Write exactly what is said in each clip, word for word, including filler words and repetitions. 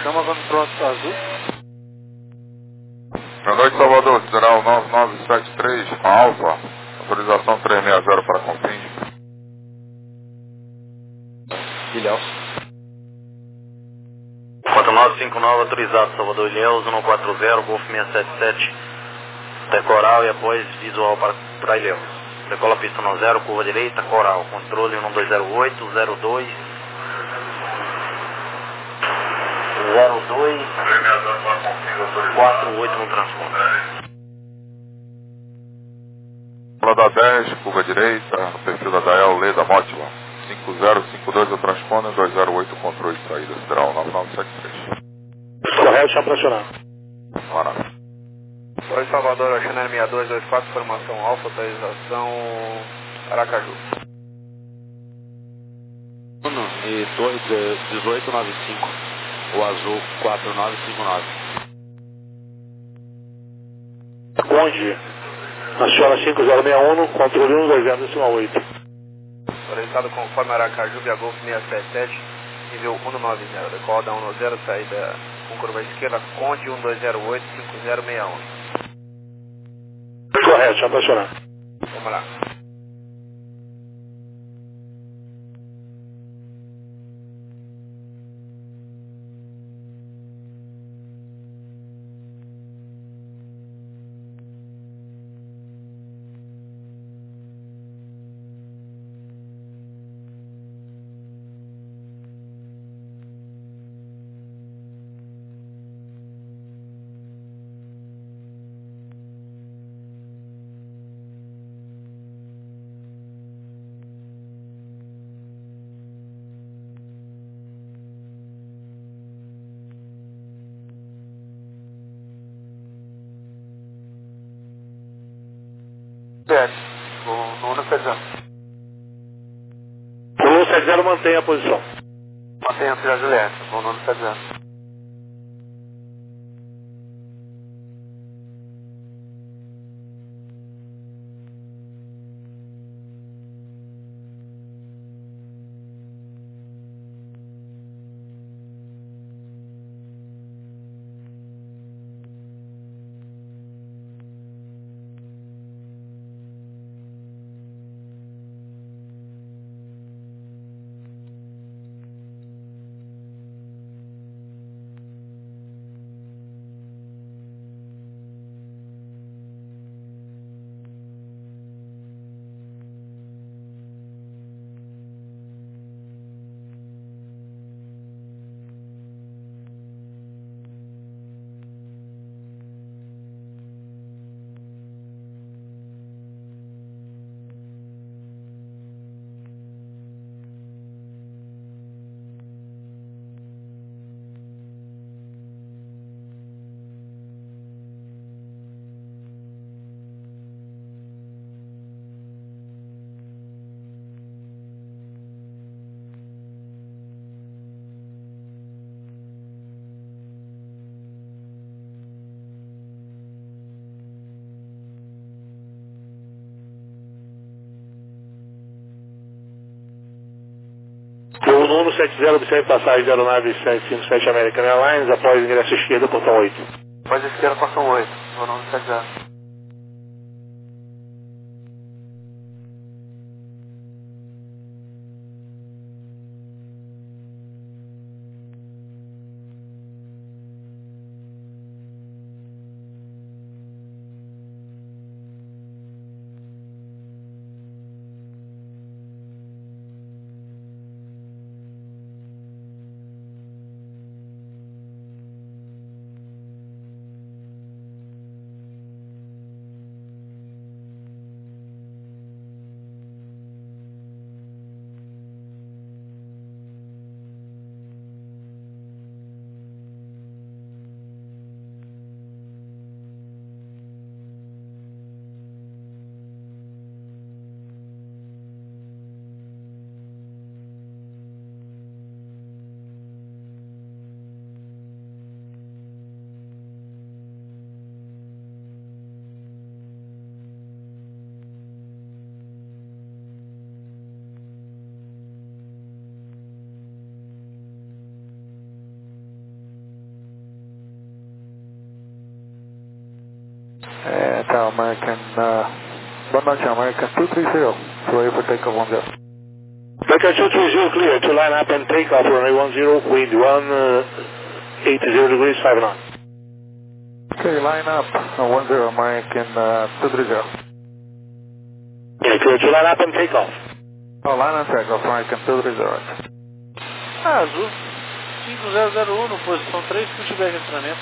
chama quando pronto tá azul. Boa noite, Salvador. Sideral nove nove sete três, Alfa. Autorização trezentos e sessenta para Confins. Ilhéus. quatro nove cinco nove, autorizado, Salvador Ilhéus, cento e quarenta, Golf seiscentos e setenta e sete. Decoral e após visual para, para Ilhéus. Decola pista no zero, curva direita, coral. Controle um dois zero oito, zero dois. zero dois. quatro oito no transporte. Fala da dez, curva direita, no perfil da Dael, Leda Mótila. cinco zero cinco dois o transponder, dois zero oito controle de saída, Sideral nove nove sete três. Correto, chama para acionar. Maravilha. Oi, Salvador, Chanel seis dois dois quatro, formação Alfa, autorização Aracaju. E dezoito noventa e cinco, o azul quatro nove cinco nove. Conde, aciona cinco zero seis um, controle um dois zero cinco oito. Autorizado conforme Aracaju, Via Golf seiscentos e setenta e sete, nível cento e noventa, decola da cento e dez, saída com curva esquerda, Conde um dois zero oito cinco zero seis um. Correto, chama para acionar. Vamos lá. O Nuno setenta. O Nuno setenta mantém a posição. Mantenha a cidade elétrica, o Nuno setenta. O Nuno setenta observe passagem da aeronave sete cinco sete American Airlines após ingresso esquerdo, portão oito. Após a esquerda, portão oito, o Nuno setenta. Hotel American, uh, one Hotel American two three zero, ready for takeoff one zero. American two three zero clear to line up and take off runway one zero, wind one eighty degrees, five knot. Okay, line up, uh, one zero American uh, two three zero. Yeah, clear to line up and take off. Oh, line up takeoff American two three zero. Ah, Azul cinco zero zero um, no posição três, pushback de acionamento.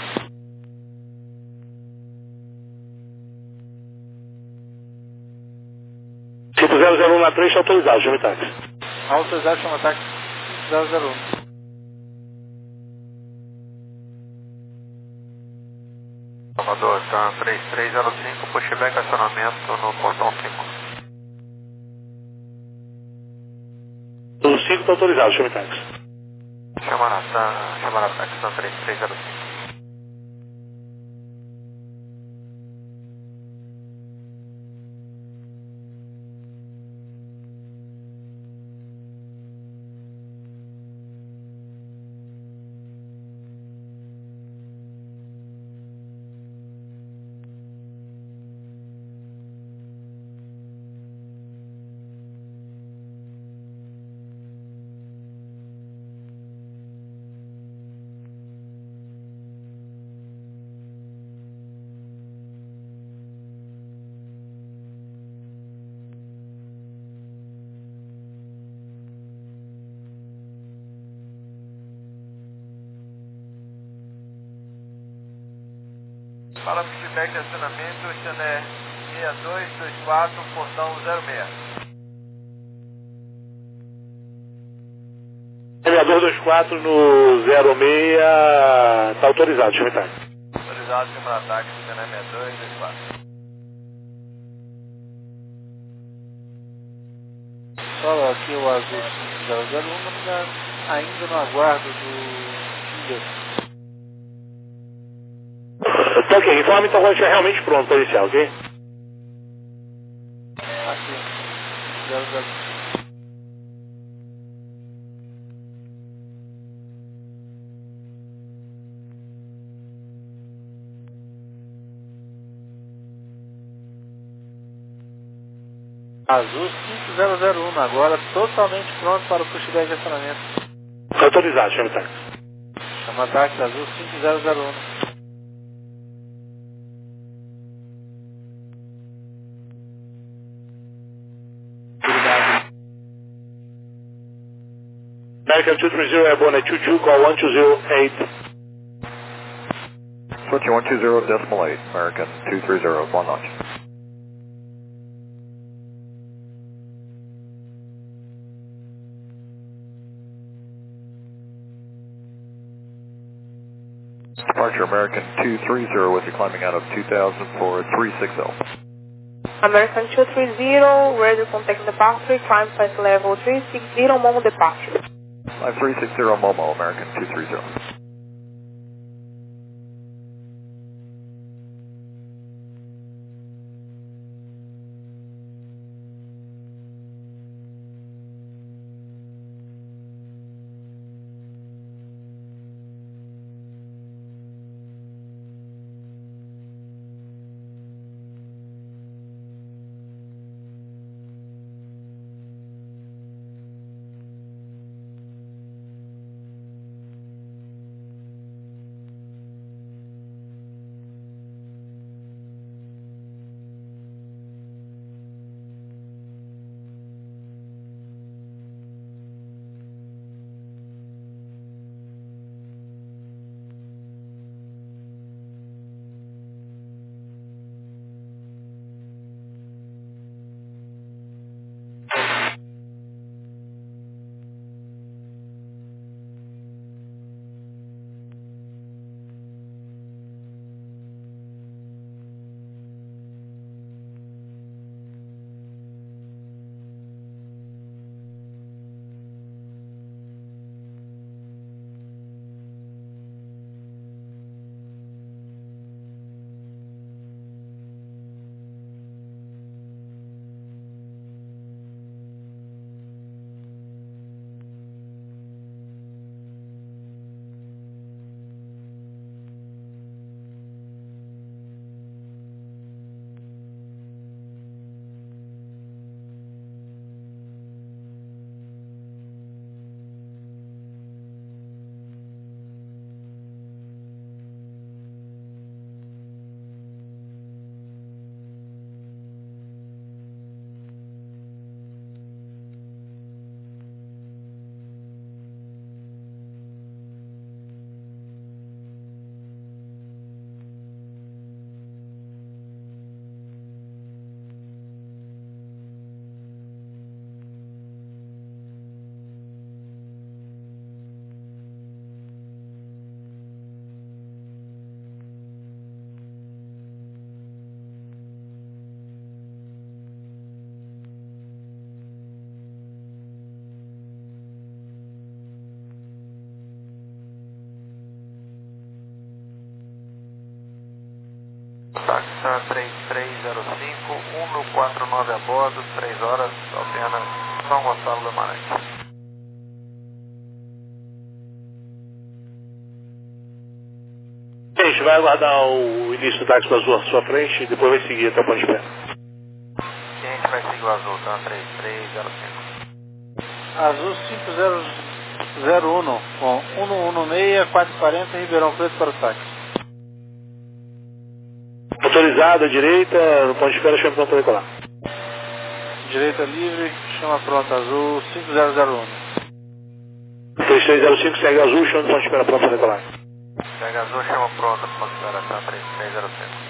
cinco zero zero um na três, autorizado, chama táxi. Autorizado, chama táxi cinco zero zero um. Salvador, tá três três zero cinco, pushback acionamento no portão cinco. O cinco está autorizado, chama táxi. Chama na, tá, chama na táxi, tá três três zero cinco. Fala feedback de acionamento, Chané seis dois dois quatro, portão zero seis. seis dois dois quatro no zero seis, está autorizado, chama táxi. Autorizado, chama na táxi, Chané seis dois dois quatro. Só aqui o Azul cinco zero zero um, ainda no aguardo do Tinder. Tá ok, informe então quando estiver realmente pronto para iniciar, ok? Aqui, zero zero. Azul cinco zero zero um, agora totalmente pronto para o pushback de acionamento. Autorizado, chama táxi. Chama táxi Azul cinco zero zero um. American two three zero airborne at two two, call one two zero eight. Switch one two zero decimal eight, American two three zero, one notch. Departure American two three zero with you climbing out of two thousand for three sixty. American two three zero, ready to contact departure, climb flight level three sixty, Momo departure. Five three six zero Momo, American two three zero. Tá três três zero cinco, um mil quatrocentos e nove a bordo, três horas, Alpena, São Gonçalo do Amarante. A gente vai aguardar o início do táxi azul à sua frente e depois vai seguir até o ponto de pé. Quem a gente vai seguir o azul, tá? três três zero cinco. Azul cinco zero zero um, com um um seis, quatro quarenta, Ribeirão Preto para o táxi. Autorizado à direita, no ponto de espera, chama pronto para decolar. Direita livre, chama pronto, azul cinco zero zero um. três três zero cinco, segue azul, chama no ponto de espera pronto para decolar. Segue azul, chama pronto, ponto de espera, tá? três três zero cinco.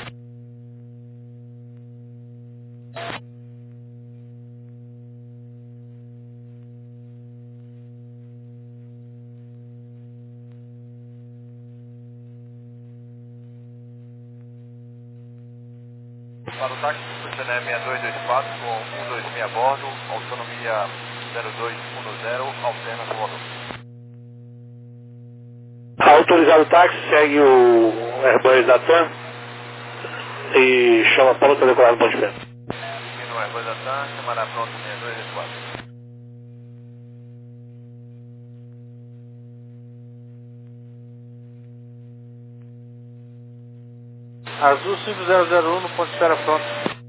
Para o táxi do C N E seis dois dois quatro com um dois seis a bordo, autonomia zero dois um zero, Alpena Salvador. Autorizado o táxi, segue o Airbus da TAM e chama pronto para decolar no ponto de pé. Seguindo o Airbus da TAM, chamará pronto seis dois dois quatro. Azul cinco zero zero um, no ponto de espera pronto.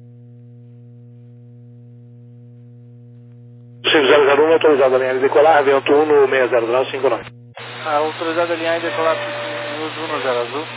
cinco zero zero um, autorizado a linha de decolar, vento um no seis zero grau cinco nove. Ah, autorizado a linha e decolar no um zero azul.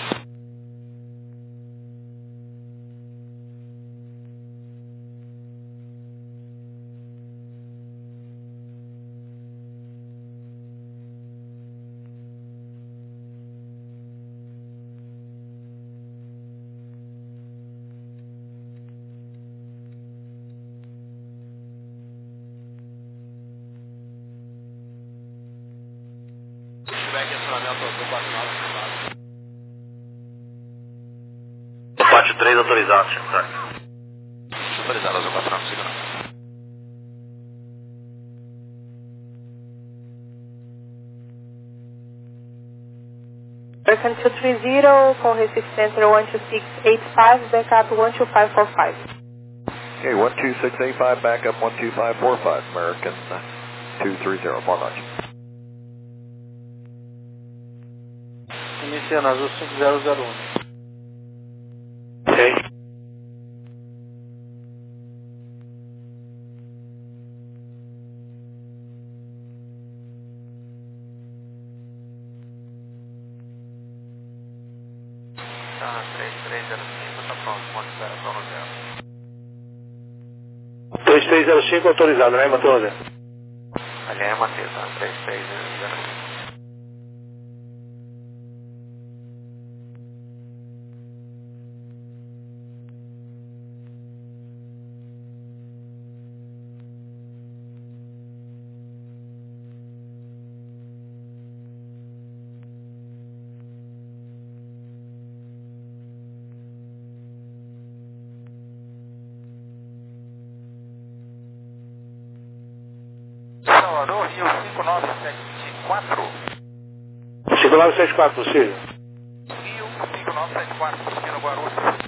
Parte três autorizado, senhor táxi. Autorizado, azul quatro nove, siga não. American two three zero, call Recife Center one two six eight five, backup one two five four five. Okay, one two six eight five, backup one two five four five, American two three zero, far launch. Iniciando azul cinco zero zero um. Ok. Tá três três zero cinco, tá pronto, ponto de espera, só no zero. três três zero cinco, autorizado, né, Matheus? Ali é Matheus, tá? três três zero cinco. Salvador, Rio cinco nove sete quatro. cinco nove sete quatro, possível. Rio cinco nove sete quatro, seguindo Guarulhos.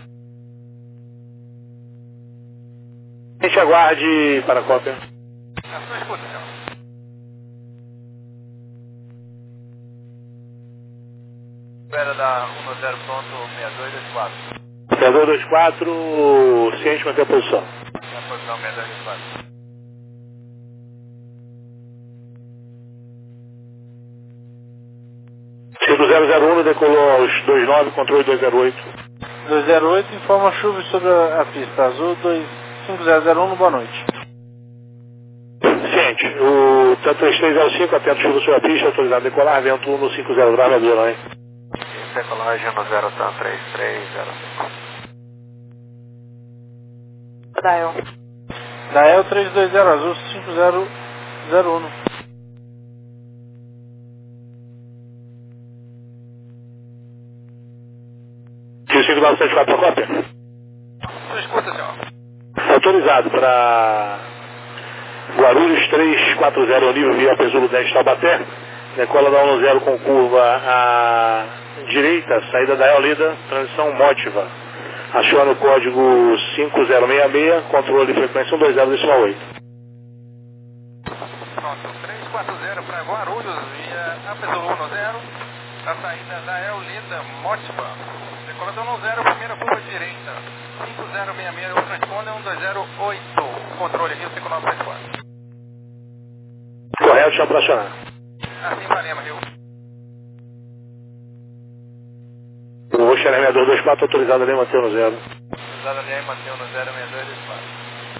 A gente aguarde para a cópia. Na sua escuta, senhor. Espera da um zero pronto, seis dois dois quatro. seis dois dois quatro, ciente, manter a posição. Na posição seis dois dois quatro. cinco zero zero um, decolou aos dois nove, controle dois zero oito. dois zero oito, informa chuva sobre a, a pista. Azul cinco zero zero um, boa noite. Ciente, o três três zero cinco, atento chuva sobre a pista, autorizado a decolar, vento um no cinco zero grau, Amadora, hein? Decolagem no zero, tá? três três zero cinco. Dael. Dael três dois zero, azul cinco zero zero um. cinco nove sete quatro para a cópia? Sua escuta, senhor. Autorizado para Guarulhos três quatro zero, nível via Pesulo dez Taubaté. Decola da um zero com curva à direita, saída da Eolida, transição Mótiva. Aciona o código cinco zero seis seis, controle de frequência um dois zero decimal oito. Pronto, três quatro zero para Guarulhos, via Apesolo um zero, a saída da Eulida Motiba. Decolador um zero, primeira curva direita, cinco zero seis seis, o transponder um dois zero oito, controle Rio cinco nove sete quatro. Correto, chama para acionar. Assim valemos, Rio. O Xerém seis dois dois quatro, autorizado ali, manter no zero. Autorizado ali, manter no zero seis dois dois quatro.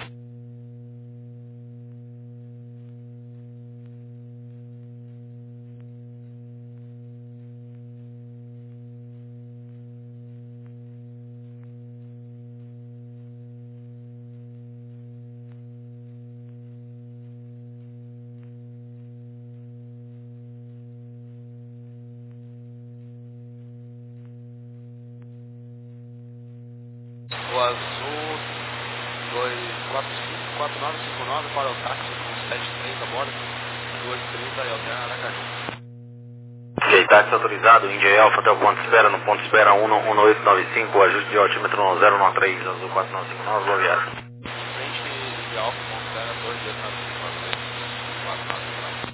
O azul dois quatro cinco quatro nove cinco nove para o táxi com sete três a bordo, duas trinta e Alter Aracaju. Ok, táxi autorizado, India Alpha até o ponto de espera, no ponto de espera um um oito nove cinco, ajuste de altímetro um zero nove três, azul quatro nove cinco nove, boa viagem. Frente de Alfa, ponto de espera dois oito nove cinco, quatro nove cinco nove.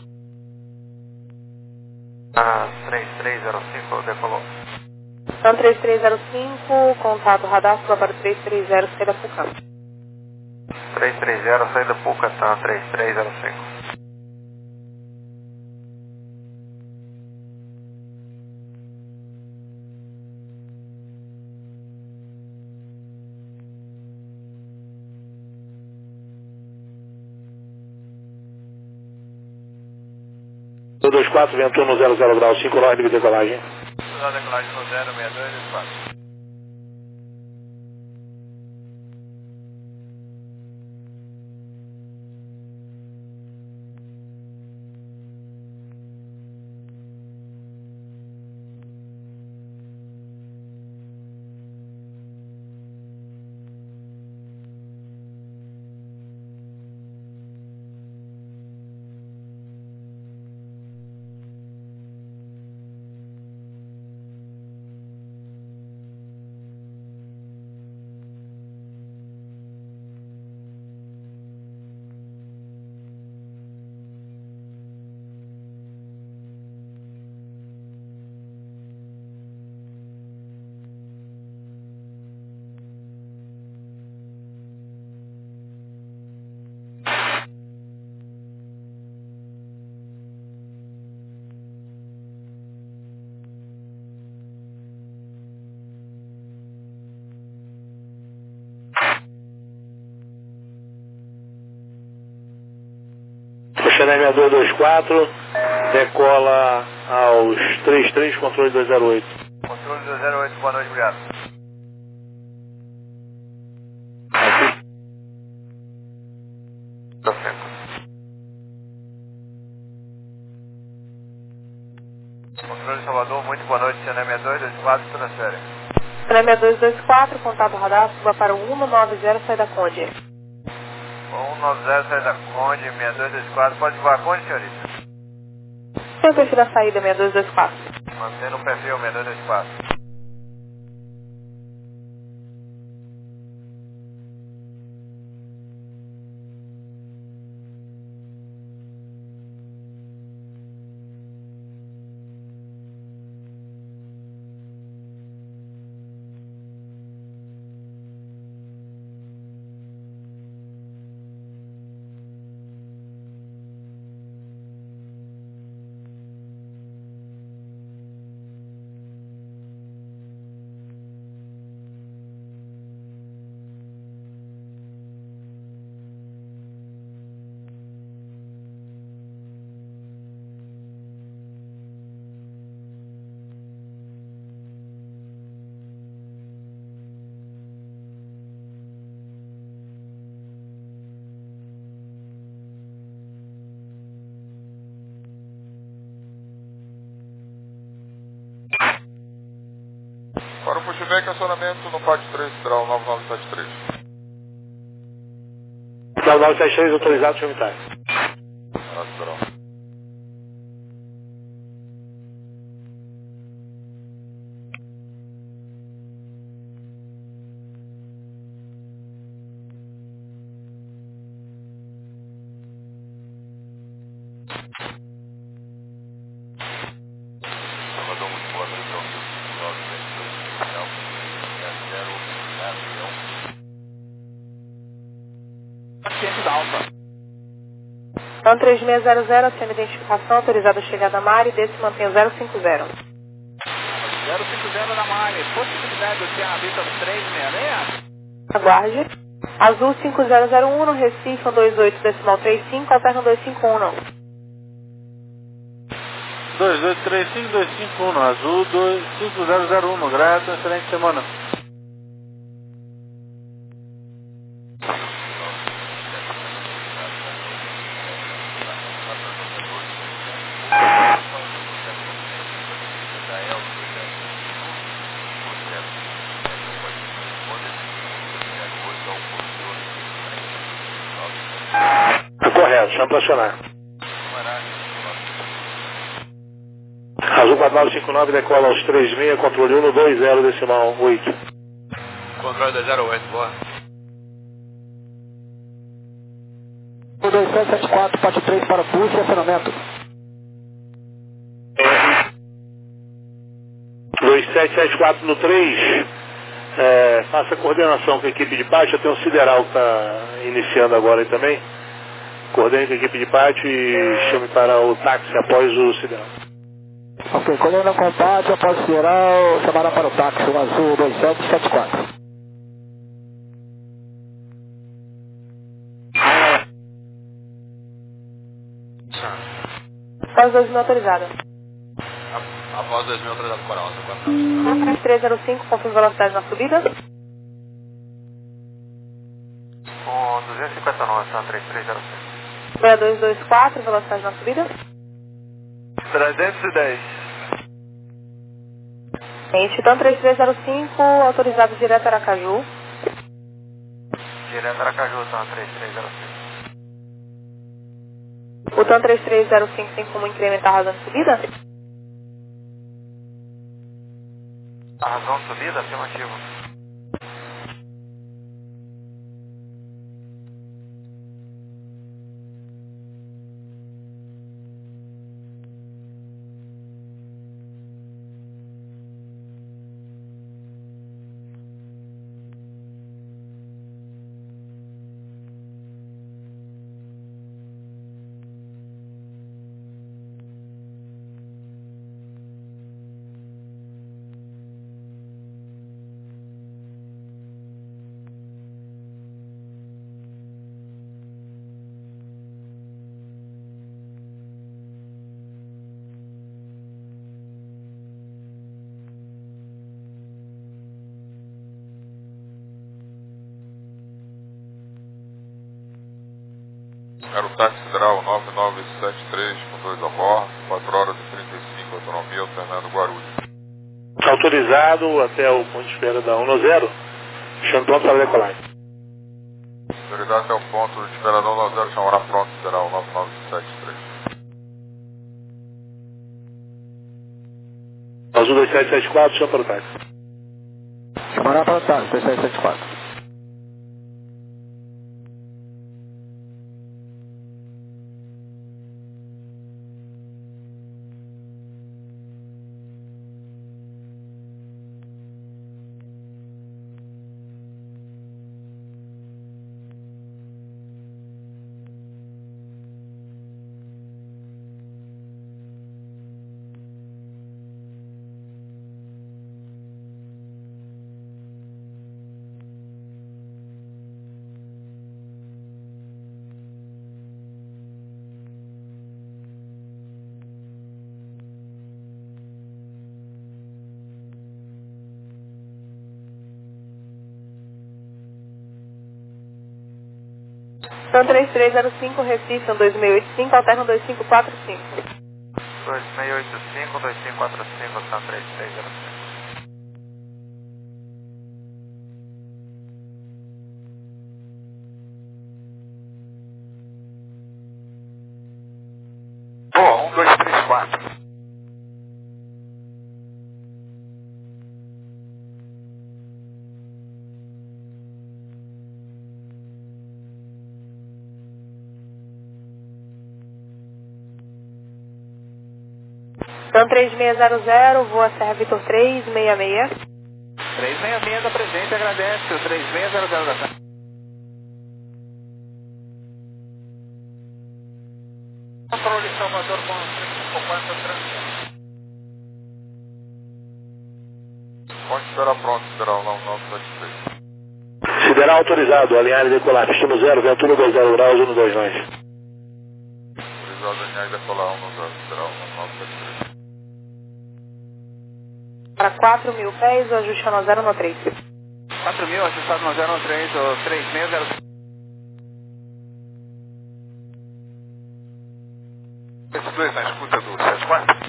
Ah, três três zero cinco, decolou. Então três três zero cinco, contato radar, suba para três três zero, saída Pucã. três três zero, saída Pucã, tá, três três zero cinco. dois dois quatro, ventou no zero zero grau, cinco nove de decolagem. Autorizado a decolagem no zero seis dois dois quatro. Xerém seis dois dois quatro, decola aos três três, controle dois zero oito. Controle dois zero oito, boa noite, obrigado. Tá certo. Controle Salvador, muito boa noite, Xerém seis dois dois quatro, transfere. Xerém seis dois dois quatro, contato radar, suba para o um nove zero, saída Conde. um nove zero, saída Conde, seis dois dois quatro, pode voar Conde, senhorita? Tem o perfil da saída, seis dois dois quatro. Mantendo o perfil, seis dois dois quatro. Para o pushback, acionamento no P A C três, Central nove nove sete três. nove nove sete três, autorizado, senhor militar. Ah, Central. Então três seis zero zero, sem identificação, autorizado a chegada a Mari, desse mantém o zero cinco zero. zero cinco zero na Mari, possibilidade do Sierra Vitor três seis seis? Aguarde. Azul cinco zero zero um no Recife, dois oito decimal trinta e cinco, alterna dois cinco um não. dois oito três cinco dois cinco um, Azul cinco zero zero um, grato, excelente semana. Correto, chama para acionar. Azul quatro nove cinco nove decola aos três seis, controle um dois zero decimal oito. Controle dois zero oito, boa. dois sete sete quatro, parte três para o pulso e acionamento. dois sete sete quatro no três, é, faça coordenação com a equipe de pátio, já tem um sideral que está iniciando agora aí também. Coordene com a equipe de pátio e chame para o táxi após o sideral. Ok, coluna com pátio, após o sideral, chamará para o táxi, o Azul dois sete sete quatro. Após dois mil autorizado. Após dois mil autorizado coral, três três zero cinco, confirme velocidade na subida. Com duzentos e cinquenta e nove, tá? três três zero cinco. seis dois dois quatro, velocidade na subida. trezentos e dez. Então três três zero cinco, autorizado direto a Aracaju. Direto Aracaju, tá? três três zero cinco. O TAM três três zero cinco tem como incrementar a razão de subida? A razão de subida, afirmativo. Era o táxi federal nove nove sete três com dois a bordo, quatro horas e trinta e cinco, autonomia, alternando Guarulhos. Autorizado até o ponto de espera da um zero, chame pronto para decolar. Autoridade até o ponto de espera da um zero, chamará pronto federal nove nove sete três. Azul dois sete sete quatro, chama para o táxi. Chamará para o táxi, dois sete sete quatro. Então três três zero cinco, Recife, dois seis oito cinco, alterna dois cinco quatro cinco. dois seis oito cinco, dois cinco quatro cinco, tá? três três zero cinco. Boa, um dois três quatro. Então três seis zero zero, voa Serra Vitor três seis seis. três seis seis da presente, agradece o três seis zero zero da tarde. Controle Salvador com três cinco quatro, transmissão. Pode esperar pronto, Sideral nove nove sete três. Sideral autorizado, alinhar e decolar, destino zero, Ventura dois zero graus, um dois nove. Autorizado, alinhar e decolar um zero, Sideral nove nove sete três. Para quatro mil pés, o ajuste é no zero no três. quatro mil, ajustado no zero no três, o três seis zero. Esses dois na escuta do sete quatro.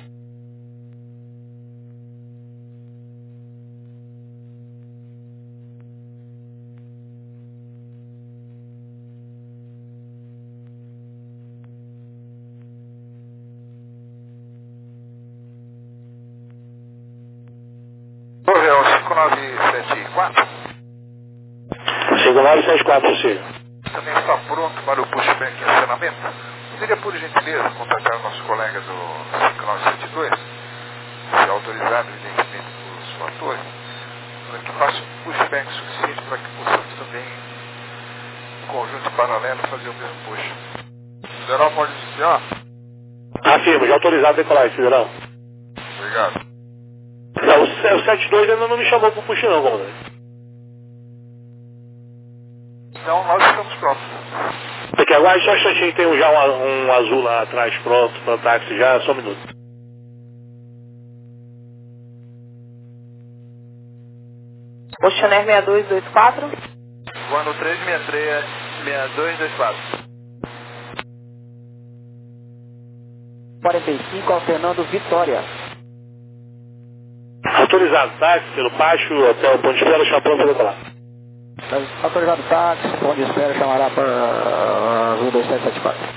Correio cinco nove sete quatro. cinco nove sete quatro, sim. Também está pronto para o pushback em acionamento. Poderia, por gentileza, contactar o nosso colega do cinco nove sete dois, se autorizado, evidentemente, por sua torre, para que faça um pushback suficiente para que possamos também, em conjunto paralelo, fazer o mesmo push. Sideral pode iniciar? Afirmo, já autorizado a decolar, Sideral. Obrigado. Não, o setenta e dois ainda não me chamou para o push não, comandante. Então, nós estamos prontos. Aqui, agora só um instantinho, tem um, já um, um azul lá atrás pronto para o táxi já, só um minuto. Oceaner seis dois dois quatro. Voando três seis três, seis dois dois quatro. quarenta e cinco ao Fernando Vitória. Autorizado, táxi, pelo pátio até o ponto de espera, está pronto para decolar. Autorizado táxi, ponto de espera, chamará para azul dois sete sete quatro.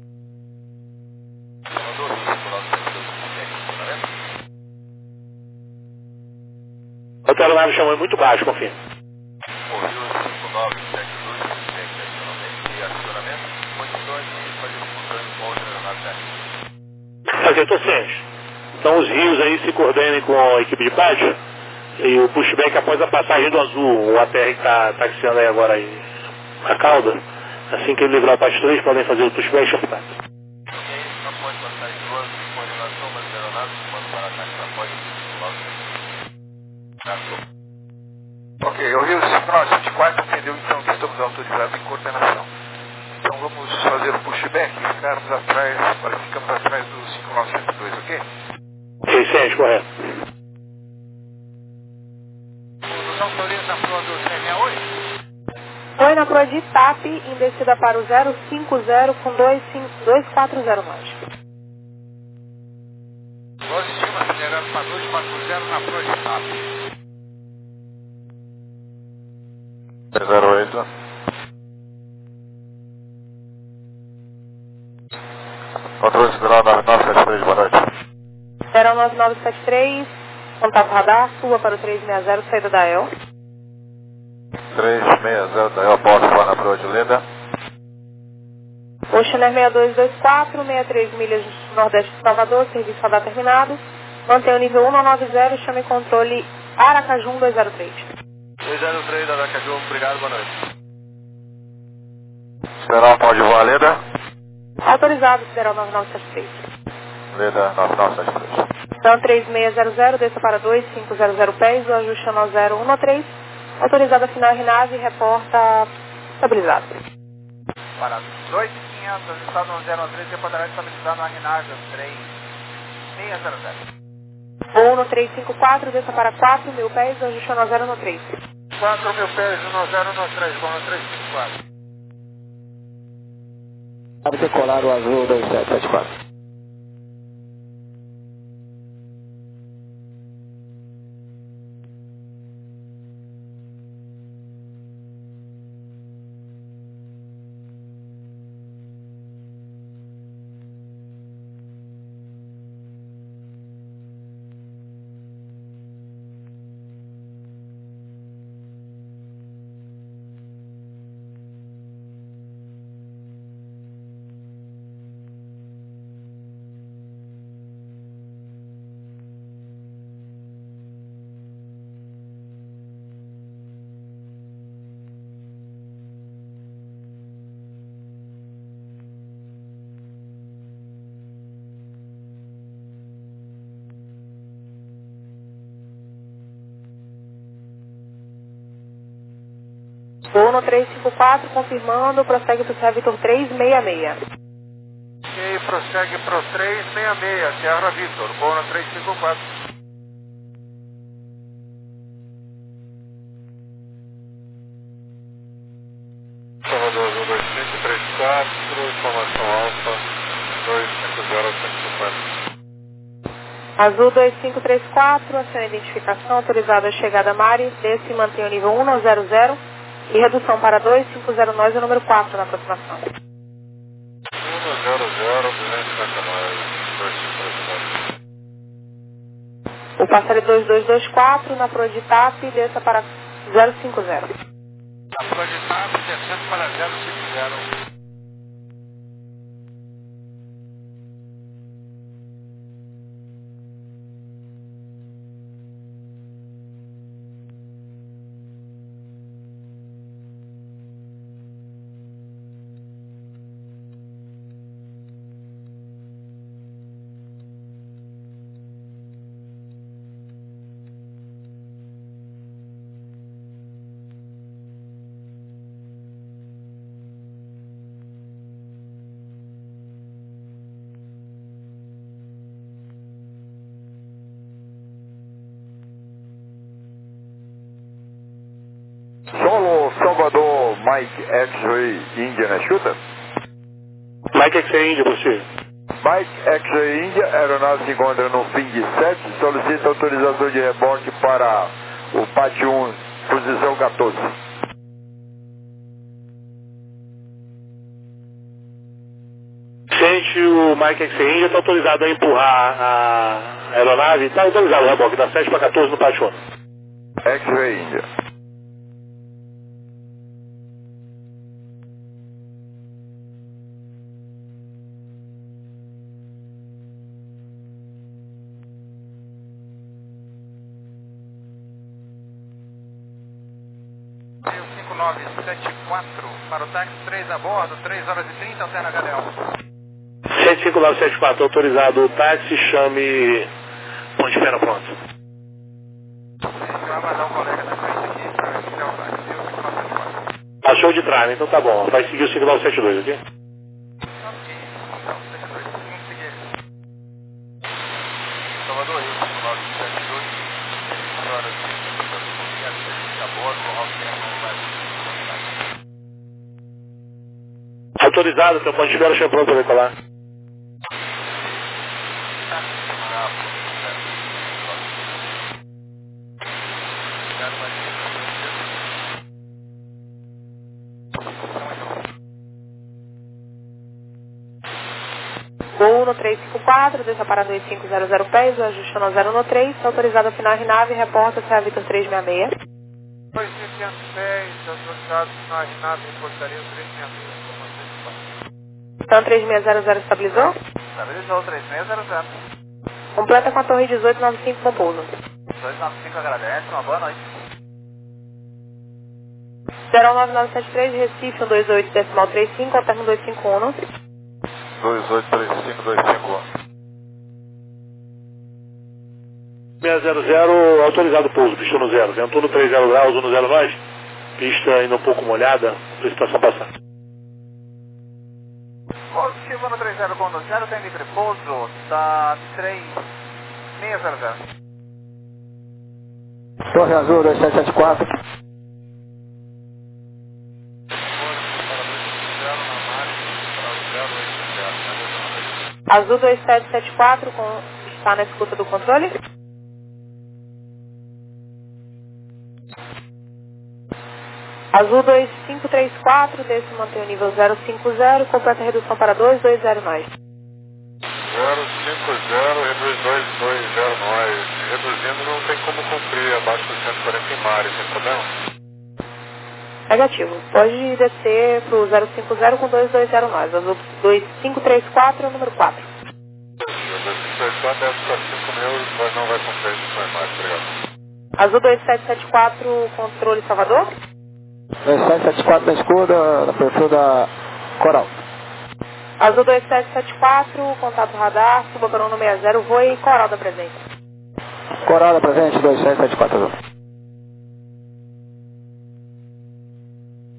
O aeronave chamou muito baixo, confia. Correio cinco nove sete dois, acionamento e acionamento, condições de fazer funções com a aeronave técnica. Ok, estou ciente. Então os rios aí se coordenem com a equipe de pátio e o pushback após a passagem do azul, o A T R que está taxiando aí agora aí, a cauda. Assim que ele livrar o pátio três, podem fazer o pushback e chapitar. Após passagem do azul, coordenação das aeronaves, comando para ataque após o Ok, o Rio cinco nove sete quatro entendeu então que estamos autorizados em coordenação. Então vamos fazer o pushback e ficarmos atrás, para que ficamos atrás do cinco nove sete dois, ok? seiscentos, correto. São Floridas na proa do três seis oito. Foi na proa de TAP, em descida para o zero cinco zero com dois quatro zero nove. doze estima acelerando para dois quatro zero na proa de TAP. zero oito. Controle Sideral nove nove sete três, boa noite. Sideral nove nove sete três, contato radar, suba para o três seis zero, saída da E L. três seis zero da E L, posso lá na proa de Leda. Oceaner seis dois dois quatro, sessenta e três milhas nordeste de Salvador, serviço radar terminado. Mantenha o nível cento e noventa, chame controle Aracaju dois zero três. dois zero três, Aracaju, obrigado, boa noite. Sideral pode voar Leda. Autorizado, Sideral nove nove sete três. Leda nove nove sete três. Então três seis zero zero, desça para dois cinco zero zero pés, o ajuste é no zero um três. Autorizado a afinar a aeronave, reporta estabilizado. Para dois mil e quinhentos, ajustado no zero três, você poderá estabilizar na Rinaldo três seis zero zero. Voo no três cinco quatro, desça para quatro mil pés, o ajuste é no zero um três. quatro mil pés no zero um três, voo no três cinco quatro. Pode decolar o azul dois sete sete quatro. Voo no três cinco quatro, confirmando, prossegue para o Serra Vitor três seis seis. Ok, prossegue para o três seis seis, Serra Vitor, voo no três cinco quatro. Salvador, Azul dois cinco três quatro, informação alfa, dois cinco zero cento e cinquenta. Azul dois cinco três quatro, aciona a identificação, autorizada a chegada a Mari, desce e mantém o nível um nove zero zero e redução para dois cinco zero nós, o número quatro na aproximação. um zero zero, duzentos e cinquenta e nove, dois cinco três quatro. O passageiro dois dois dois quatro, na proa de T A P, desça para zero cinco zero. Na proa de T A P, descendo para zero cinco zero. Solo Salvador, Mike X-Ray India, né? Escuta? Mike X-Ray India, você. Mike X-Ray India, aeronave se encontra no fim de sete, solicita autorização de reboque para o P A T um, posição quatorze. Gente, o Mike X-Ray India está autorizado a empurrar a aeronave, está autorizado o reboque da sete para quatorze no P A T um. X-Ray India. cinco nove sete quatro para o táxi três a bordo, três horas e trinta, alterna H D um. sete cinco nove sete quatro, autorizado o táxi, chame Ponte Pena pronto. Vai mandar um colega da frente aqui para tirar o táxi, viu? cinco nove sete quatro. Achou de trás, então tá bom, vai seguir o cinco nove sete dois, ok? Ok, então, sete dois, vamos seguir ele. Salvador, Rio, cinco nove sete dois, três horas e trinta, a bordo, alterna Autorizado, seu ponte de espera, chama pronto para decolar. Voo no três cinco quatro, desça para dois cinco zero zero pés, ajustando ao zero no três, autorizado a final R nave, reporta Serra Vitor três seis seis. dois seiscentos pés, autorizado final R nave, reportaria três seis seis. Então três seis zero zero estabilizou? Estabilizou, três seis zero zero. Completa com a torre dezoito noventa e cinco, bom pouso. dois nove cinco agradece, uma boa noite. zero nove nove sete três, Recife, um dois oito decimal trinta e cinco, alterno dois cinco um. dois oito três cinco dois cinco um. seis zero zero, autorizado o pouso, pista no zero. Ventou no três zero graus, um no zero nós. Pista ainda um pouco molhada, precipitação passada. Positivo no três zero com zero, tem livre pouso, tá três seis zero zero. Torre Azul dois sete sete quatro. Azul dois sete sete quatro, com, está na escuta do controle. Azul dois cinco três quatro, desce e mantém o nível zero cinco zero, completa a redução para dois dois zero nós. zero cinco zero, reduz dois dois zero nós. Reduzindo não tem como cumprir abaixo do cento e quarenta em Mari, tem problema? Negativo. Pode descer para o zero cinco zero com dois dois zero nós. Azul dois cinco três quatro, número quatro. dois cinco três quatro, desce para cinco mil, mas não vai cumprir isso com Mari, obrigado. Azul dois sete sete quatro, controle Salvador. dois sete sete quatro da escuda, no perfil da Coral. Azul dois sete sete quatro, contato radar, suba para um seis zero, voe Coral da presente. Coral da presente, dois sete sete quatro Azul.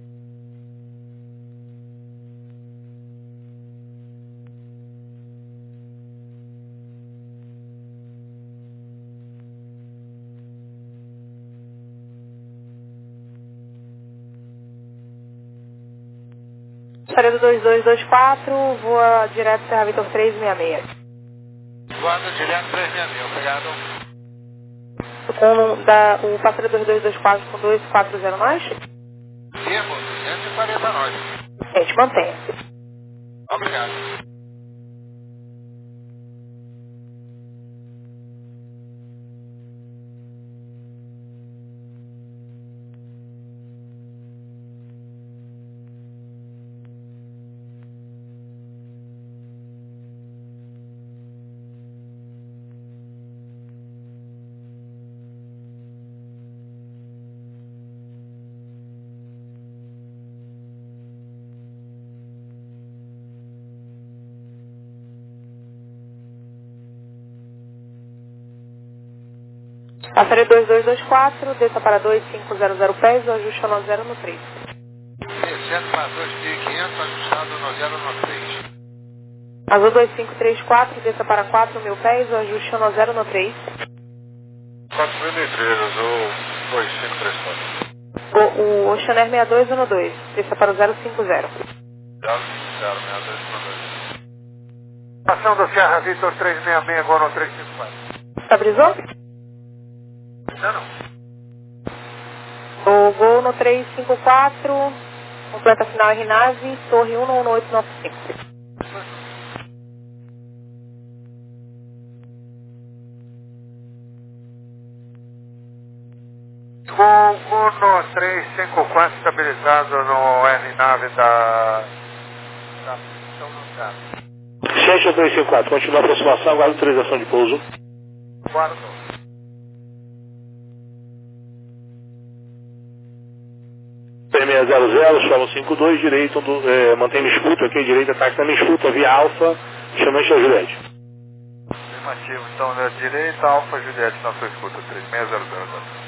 Passaredo dois dois dois quatro, voa direto Serra Vitor três seis seis. Voando direto três seis seis, obrigado. Com da, o passaredo dois dois dois quatro com dois quatro zero nós? Termo, duzentos e quarenta nós. Gente, mantenha. Obrigado. Passaredo dois dois dois quatro, desça para dois cinco zero zero pés, o ajuste no zero no três. Descendo para dois mil e quinhentos, ajustado no zero no três. Azul dois cinco três quatro, desça para quatro mil pés, o ajuste no zero no três. quatro mil e três, Azul dois cinco três quatro. O, o Oceaner sessenta e dois um dois, desça para o zero cinco zero. zero cinco zero, sessenta e dois um dois. Ação do Serra Vitor três seis seis, agora no três cinco quatro. Estabilizou? Não, não. O gol no três cinco quatro, completa final R nave, torre um um oito nove cinco. Gol no três cinco quatro, estabilizado no R nave da... da São Luciano. Chechia dois cinco quatro, continua a aproximação, aguarda autorização de pouso. Guardo. seis zero zero, solo cinco dois, direito, do, é, mantém me escuta, ok? Direito, ataque na me escuta, via Alfa, chamante a Juliette. Afirmativo, então, da direita, Alfa Juliette, na sua escuta, três seis zero zero.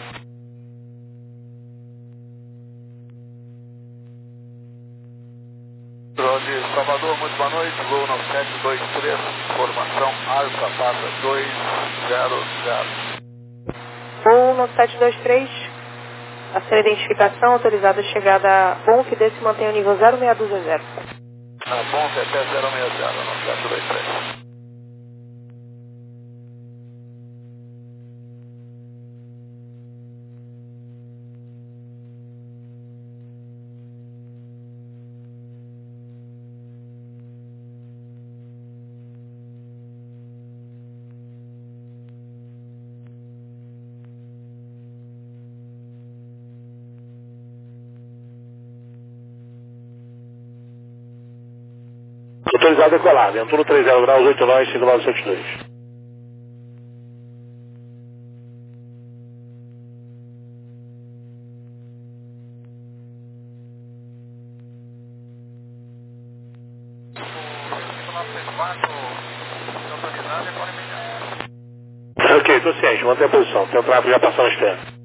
Drone Salvador, muito boa noite, Gol nove sete dois três, formação Alfa, passa dois zero zero. Gol no sete dois três, a ser identificação, autorizada a chegada a Bonf, desse mantém o nível zero seis dois zero. A Bonf até zero seis zero, no sete dois três. Autorizado a decolar, ventura três zero graus, oito nove cinco nove sete dois. Ok, estou ciente, mantém a posição, tem o tráfego já passando externo.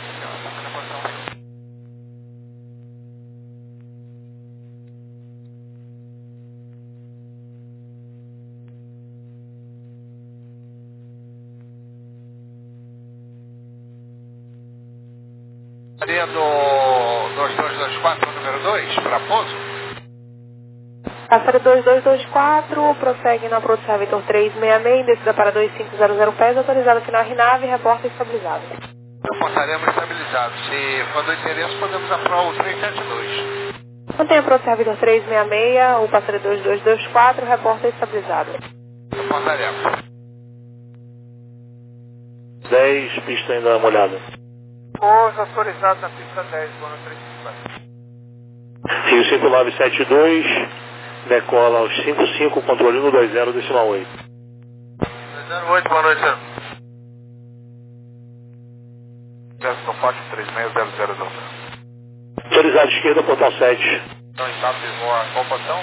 Do dois dois dois quatro, número dois, para pouso. Passaredo dois dois dois quatro, prossegue na Proto Serra Vitor três seis seis, descida para dois cinco zero zero pés, autorizado final R nave, reporta estabilizado. Reportaremos estabilizado. Se for do interesse, podemos aprovar o três sete dois. Mantém a Proto Serra Vitor três seis seis, o passaredo dois dois dois quatro, reporta estabilizado. Reportaremos. dez, pista ainda molhada. Pouso autorizado na pista dez, no três cinco quatro. Rio cinco nove sete dois, decola aos cinco cinco, controle um dois zero, decimal oito. dois zero oito, boa noite, senhor. Desce no pátio três seis zero zero zero. Autorizado esquerda, portal sete. Então, em TAP, voa qual posição?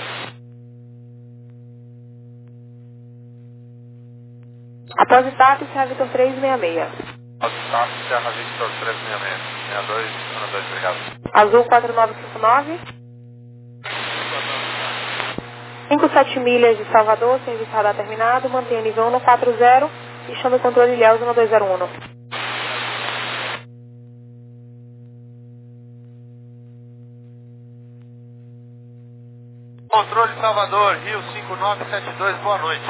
Após o TAP, Serra Vitor três seis seis. TAP, Serra Vitor três seis seis. sessenta e dois, sessenta e dois, obrigado. Azul quatro nove cinco nove. cinco sete milhas de Salvador, serviço radar terminado, mantenha nível um no quatro zero e chame o controle Ilhéus no dois zero um. Controle Salvador, Rio cinco nove sete dois, boa noite.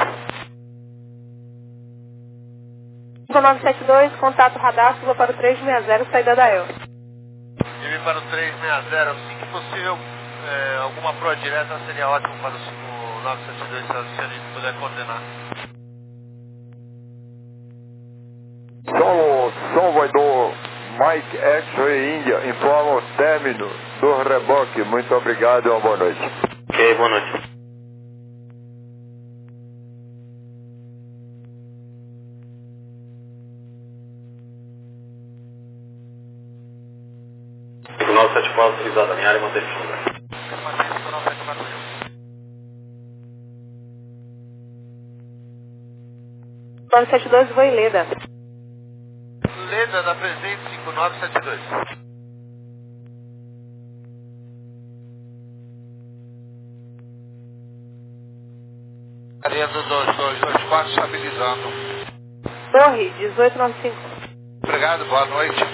cinco nove sete dois, contato radar, suba para o três seis zero, saída da E L. E para o três seis zero, assim que possível, é, alguma proa direta seria ótimo para o cinco nove sete dois, se a gente puder coordenar. Solo, Salvador, Mike X-Ray India, informa o término do reboque. Muito obrigado e uma boa noite. Ok, boa noite. cinco nove sete quatro, utilizada minha área, manter fundo. nove sete dois, voo em Leda. Leda da presente cinco nove sete dois. Área do dois dois dois quatro, estabilizando. Torre, dezoito noventa e cinco. Obrigado, boa noite.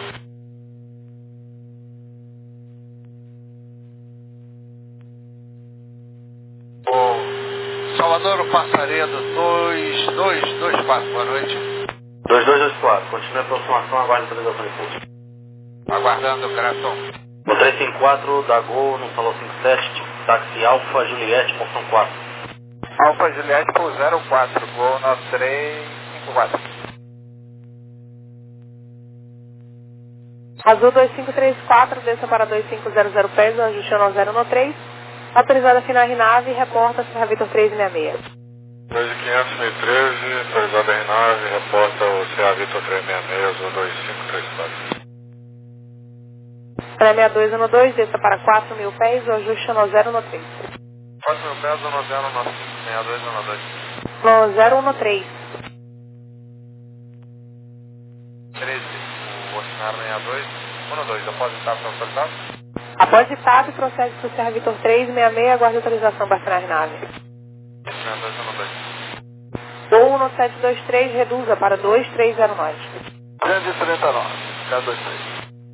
O Salvador, o Passaredo, dois dois dois quatro, boa noite. dois dois dois quatro, continue a aproximação, aguarde a atualização de pulso. Aguardando, Graton. O três cinco quatro da Gol no Salão cinco sete, táxi Alfa Juliette, porção quatro. Alfa Juliette por zero quatro, Gol nove três cinco quatro. Azul dois cinco três quatro, desça para dois cinco zero zero pés, ajuste nove zero um três. Autorizada a final R nave, reporta Serra Vitor três seis seis. dois mil e quinhentos, mil e treze, autorizado R nove, reporta o Serra Vitor três seis seis, Azul dois cinco três quatro. Serra sessenta e dois um dois, desça para quatro mil pés, ajuste nove zero um três. quatro mil pés, um zero um cinco, sessenta e dois um dois. nove zero um três. treze, o ordinário sessenta e dois um dois, após estar autorizado? Após etapa, procede para o Serra Vitor três seis seis, aguarde autorização para final nave. sessenta e dois um dois. Gol um sete dois três, reduza para dois três zero nove. duzentos e trinta e nove, K dois três.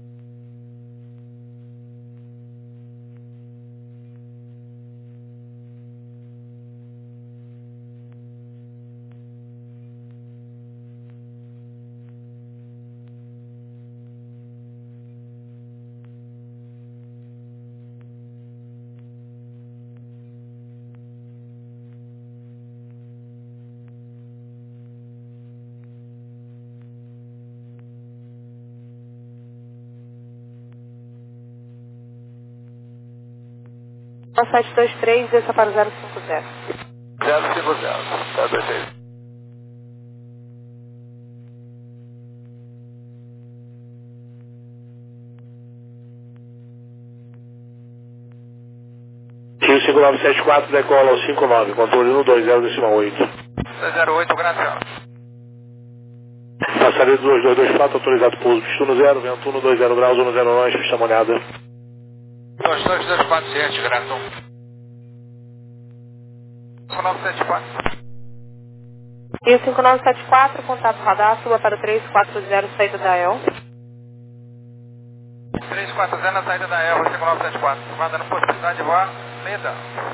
um sete dois três, desça para o zero cinco zero. zero cinco zero, K dois três. Rio cinco nove sete quatro, decola ao cinco nove, controle um dois zero decimal oito. dois zero oito, Graciela. Passaredo dois dois dois quatro, autorizado pouso, pista um zero, vento um dois zero graus, um zero nove, pista molhada. dois dois dois quatro sete, Graton. cinco nove sete quatro. Rio cinco nove sete quatro, contato radar, suba para o três quatro zero, saída da E L. três quatro zero na saída da E L, cinco nove sete quatro. Guardando possibilidade de voar, Leda.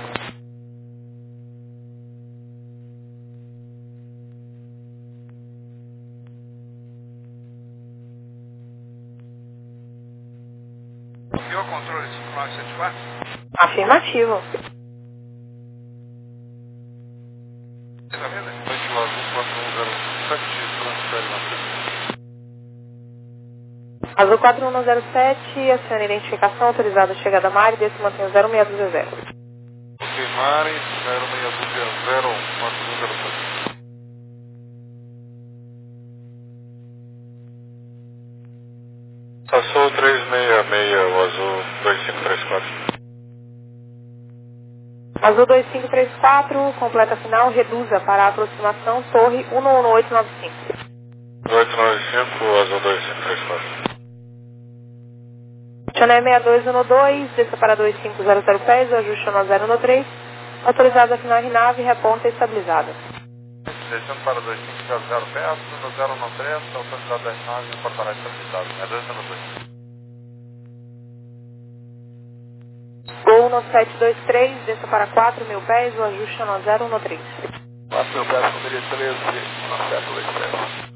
Enviou o controle cinco nove sete quatro? Afirmativo. Azul quatro um zero sete, aciona a identificação, autorizada a chegada a Mari, desse mantém o zero seis dois zero. Ok, Mari, zero seis dois zero, quatro um zero sete. Passou três seis seis, o Azul dois cinco três quatro. Azul dois cinco três quatro, completa final, reduza para a aproximação, torre um um oito nove cinco. oito nove cinco, Azul dois cinco três quatro. Chanel sessenta e dois um dois, desça para dois cinco zero zero pés, ajuste nove zero um três, autorizada a final R nave, reponta estabilizada. Descendo para dois cinco zero zero perto, no zero um três, autorizada a R nave, portará estabilizado. É dois um dois. Gol um sete dois três, desça para quatro mil pés, o ajuste é no zero um três. quatro mil pés, número treze, um sete dois três.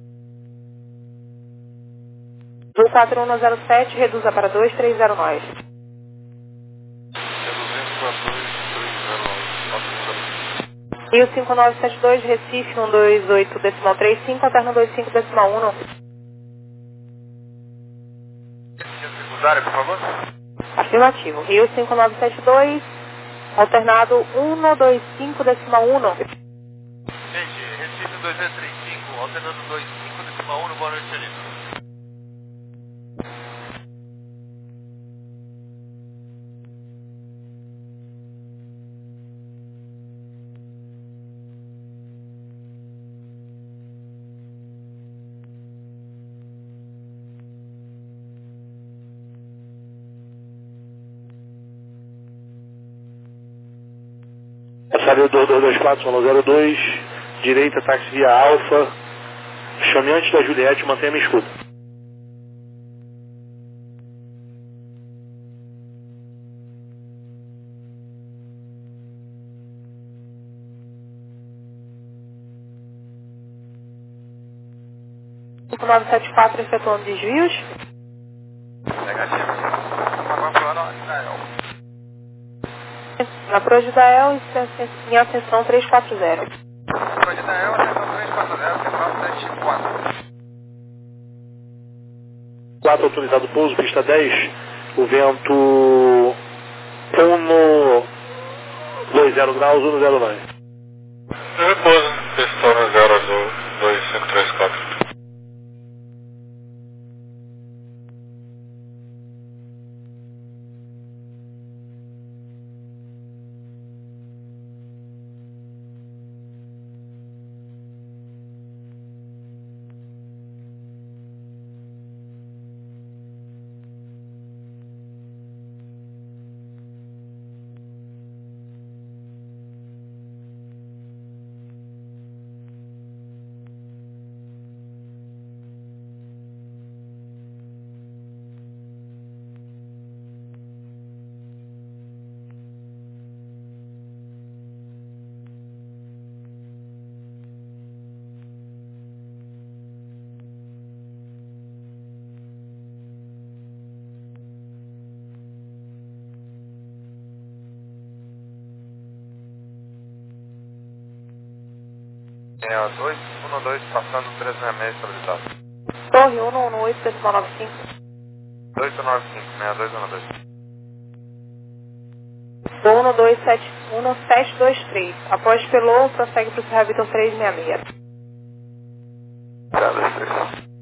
Azul quatro um zero sete, reduza para dois três zero nove. Rio cinco nove sete dois, Recife um dois oito decimal trinta e cinco, alterno dois cinco decimal um. Secundária, por favor. Afirmativo. Rio cinco nove sete dois, alternado um dois cinco decimal um. Gente, Recife dois zero três cinco, alternando dois cinco decimal um, boa noite, senhorita. Passageiro dois dois dois quatro, Solo zero dois, direita, táxi via Alfa, chame antes da Juliette, mantenha a minha escuta. cinco nove sete quatro, efetuando desvios. Negativo. Agora falando, Israel. Na Proa de Dael, em ascensão trezentos e quarenta. Proa de Dael, ascensão trezentos e quarenta, central sete quatro. quatro autorizado pouso, pista dez, o vento um dois zero graus, um zero nove. Repouso, pista zero azul, dois cinco três quatro. É, dois um dois, passando três seis seis, estabilizado. Torre um um oito decimal nove cinco. dois nove cinco, seis dois um dois. um dois sete um sete dois três. Após Pelô, prossegue para o Serra Vitor trezentos e sessenta e seis. Serra dois três.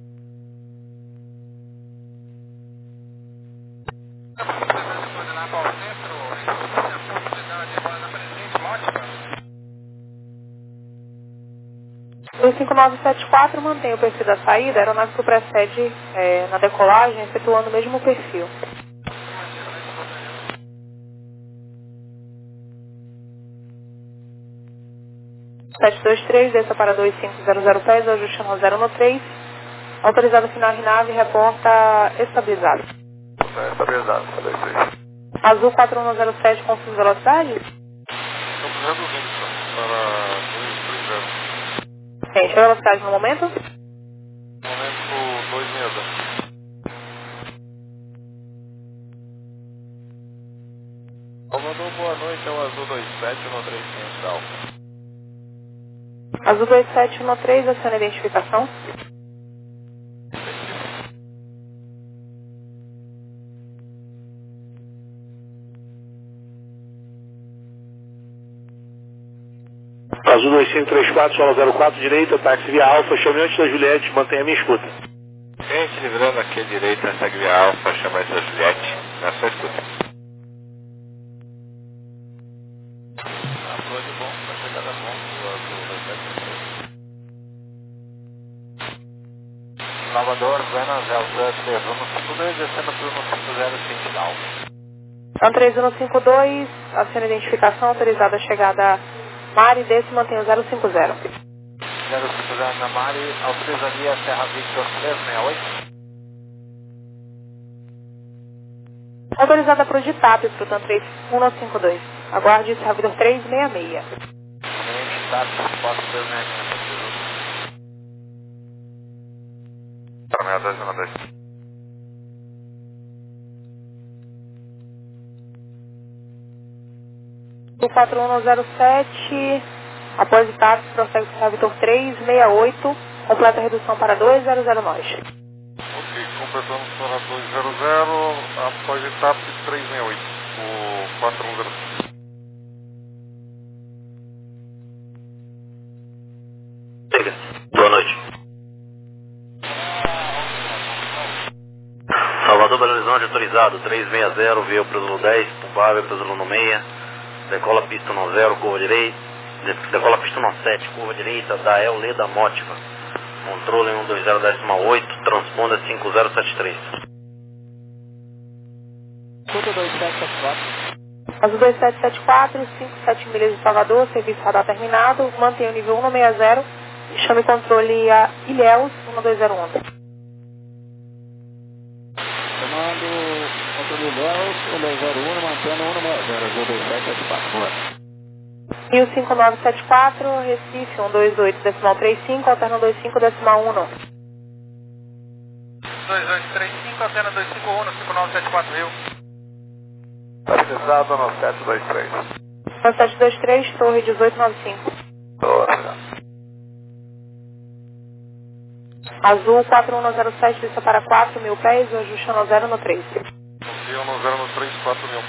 O cinco nove sete quatro mantém o perfil da saída, a aeronave que precede é, na decolagem, efetuando o mesmo perfil. sete dois três, desça para dois cinco zero zero pés, ajuste no zero um três. Autorizado final nave, reporta estabilizado. É, estabilizado, sete dois três. Azul quatro um zero sete, confuso velocidade? Estamos reduzindo só, para dois três zero. Gente, a velocidade no momento? Momento dois seis zero. Salvador, boa noite, é o Azul dois sete um três Central. Azul dois sete um três, aciona a identificação. Azul dois cinco três quatro, Solo zero quatro, direita, táxi via Alfa, chame antes da Juliette, mantenha a minha escuta. Gente, livrando aqui a direita, segue via Alfa, chama antes da Juliette, na sua escuta. A flor de bom, a chegada bom, o Azul dois sete três. Salvador, Buenos Aires, três um cinco dois, descendo para o cinco zero Central. Então três um cinco dois, aciona a identificação, autorizada a chegada Mari, desce e mantém o zero cinco zero. zero cinco zero na Mari, autorizaria Serra Victor trezentos e sessenta e oito. Autorizada para o DITAP, Frutan três um um cinco dois. Aguarde servidor três seis seis. Para dois um dois. O quatro um zero sete, após o TAP, prossegue para servidor três seis oito, completa a redução para dois zero zero nós. Ok, completamos para dois zero zero, após etapa três seis oito, o quatro um zero sete. Boa noite. Salvador, Belo Horizonte, autorizado, três seis zero, veio para o dez, Pumbável para o seis, decola pista no zero, curva direita, decola pista no sete, curva direita, da El Leda Mótiva, controle um dois zero oito, transponder cinco zero sete três. Tudo dois sete sete quatro. Azul dois sete sete quatro, cinco sete milhas de Salvador, serviço radar terminado, mantenha o nível um seis zero, e chame controle a Ilhéus um dois zero um. Comando, controle Ilhéus, um dois zero um, mantendo um seis zero, Azul dois sete sete quatro. Rio cinco nove sete quatro, Recife um dois oito decimal trinta e cinco, alterna dois cinco decimal um. dois oito três cinco, alterna dois cinco um, cinco nove sete quatro Rio. Estabilizado no sete dois três. No sete dois três, torre dezoito noventa e cinco. Azul quatro um zero sete, vista para quatro mil pés, o ajuste no zero no três. Confio no zero no três, quatro mil.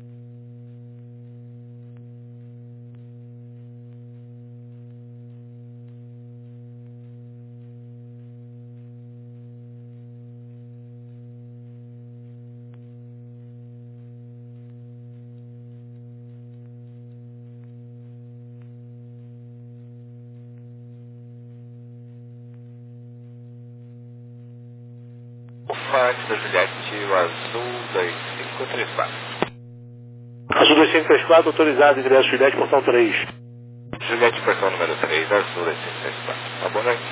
Antes da Juliette, o Azul dois cinco três quatro. Azul dois cinco três quatro, autorizado, ingresso Juliette, portão três. Juliette, portão número três, Azul dois cinco três quatro. Uma boa noite.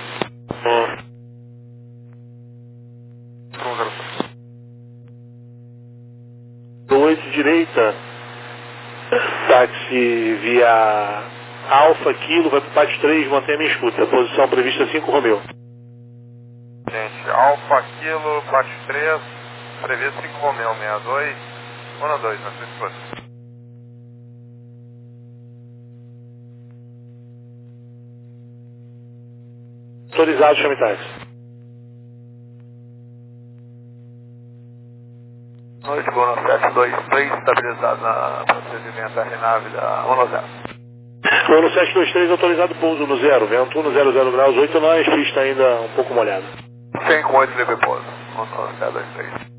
oito direita, táxi via Alfa, Kilo, vai para o Pátio três, mantenha minha escuta. Posição prevista cinco Romeu. Gente, Alfa Kilo, Pátio três, previsto cinco Romeu, sessenta e dois, um dois, na sua escuta. Autorizado, chame táxi. Noite, boa no sete dois três, estabilizado na procedimento da renave da um zero. Boa no sete dois três, autorizado pouso no zero, vento um zero zero graus, oito nós, pista ainda um pouco molhada. cem com oito livre pouso, um no sete dois três.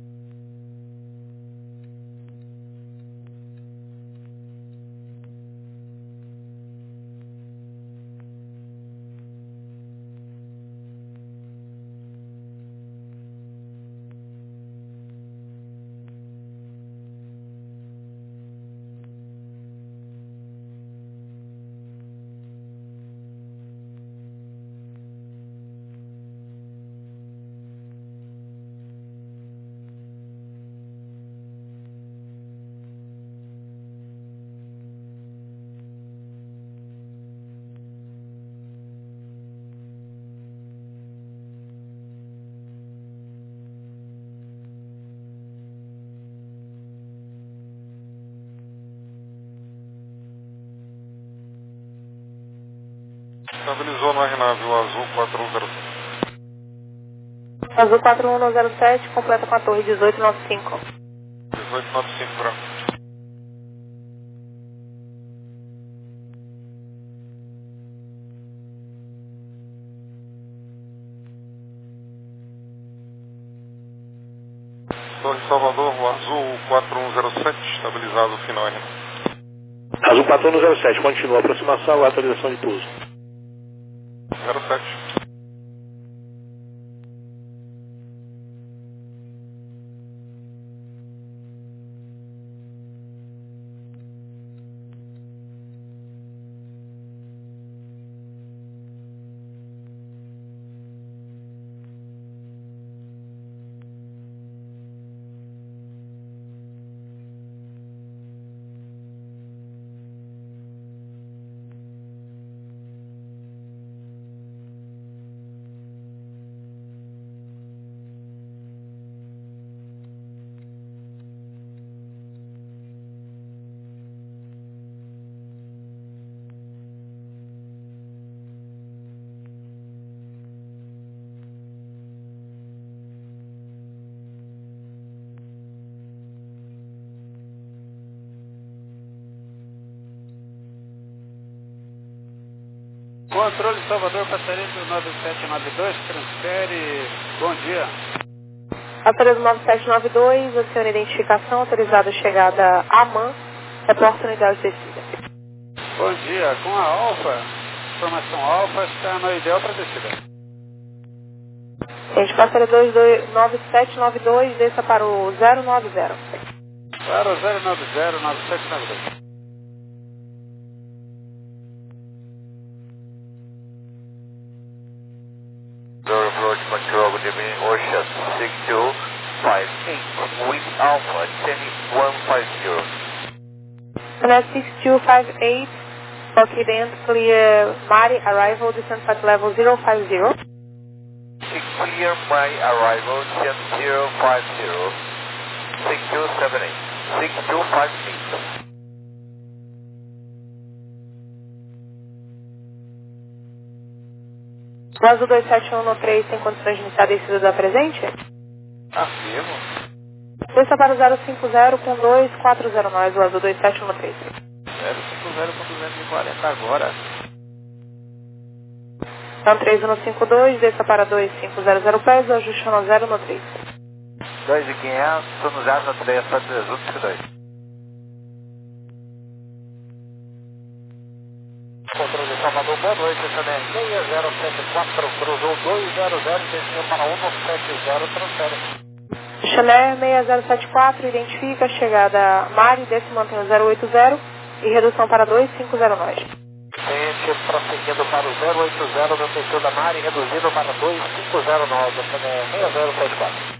Estabilizou no R nove, o Azul quatro um zero sete. Azul quatro um zero sete, completa com a torre dezoito noventa e cinco. dezoito noventa e cinco, branco. Torre Salvador, o Azul quatro um zero sete, estabilizado, final R nove. Azul quatro um zero sete, continua a aproximação e atualização de pouso. zero sete. Controle Salvador, passageiro nove sete nove dois, transfere, bom dia. Passageiro nove sete nove dois, a senhora identificação, autorizada chegada a AMAN, reporta unidade de descida. Bom dia, com a Alfa, formação Alfa está no ideal para descida. Gente, passageiro nove sete nove dois, desça para o zero nove zero. Para o zero nove zero, nove sete nove dois. Door approach control, good evening, Ocean six two five eight, with Alpha, ten one five zero. And at six two five eight, okay, then clear Mari, arrival, descent flight level zero five zero. Clear my arrival, descent zero five zero, six two seven eight, six two five eight. O Azul dois sete um no três tem condições de iniciar a descida da presente? Afirmo. Desça para o zero cinco zero com dois quatro zero nove, o Azul dois sete um no três. zero cinco zero com duzentos e quarenta agora. Então três um no cinco dois, desça para dois cinco zero zero pés, o ajuste no zero no três. dois mil e quinhentos, no zero no três, para Azul cinco dois. Controle Salvador, boa noite, C D seis zero sete quatro, cruzou dois zero zero, desceu para um sete zero, transfere. Chanel seis zero sete quatro, identifica, chegada Mari, desce mantém o zero oito zero e redução para dois cinco zero nove. Gente, prosseguindo para o zero oito zero, no perfil da Mari, reduzindo para dois cinco zero nove, C D seis zero sete quatro.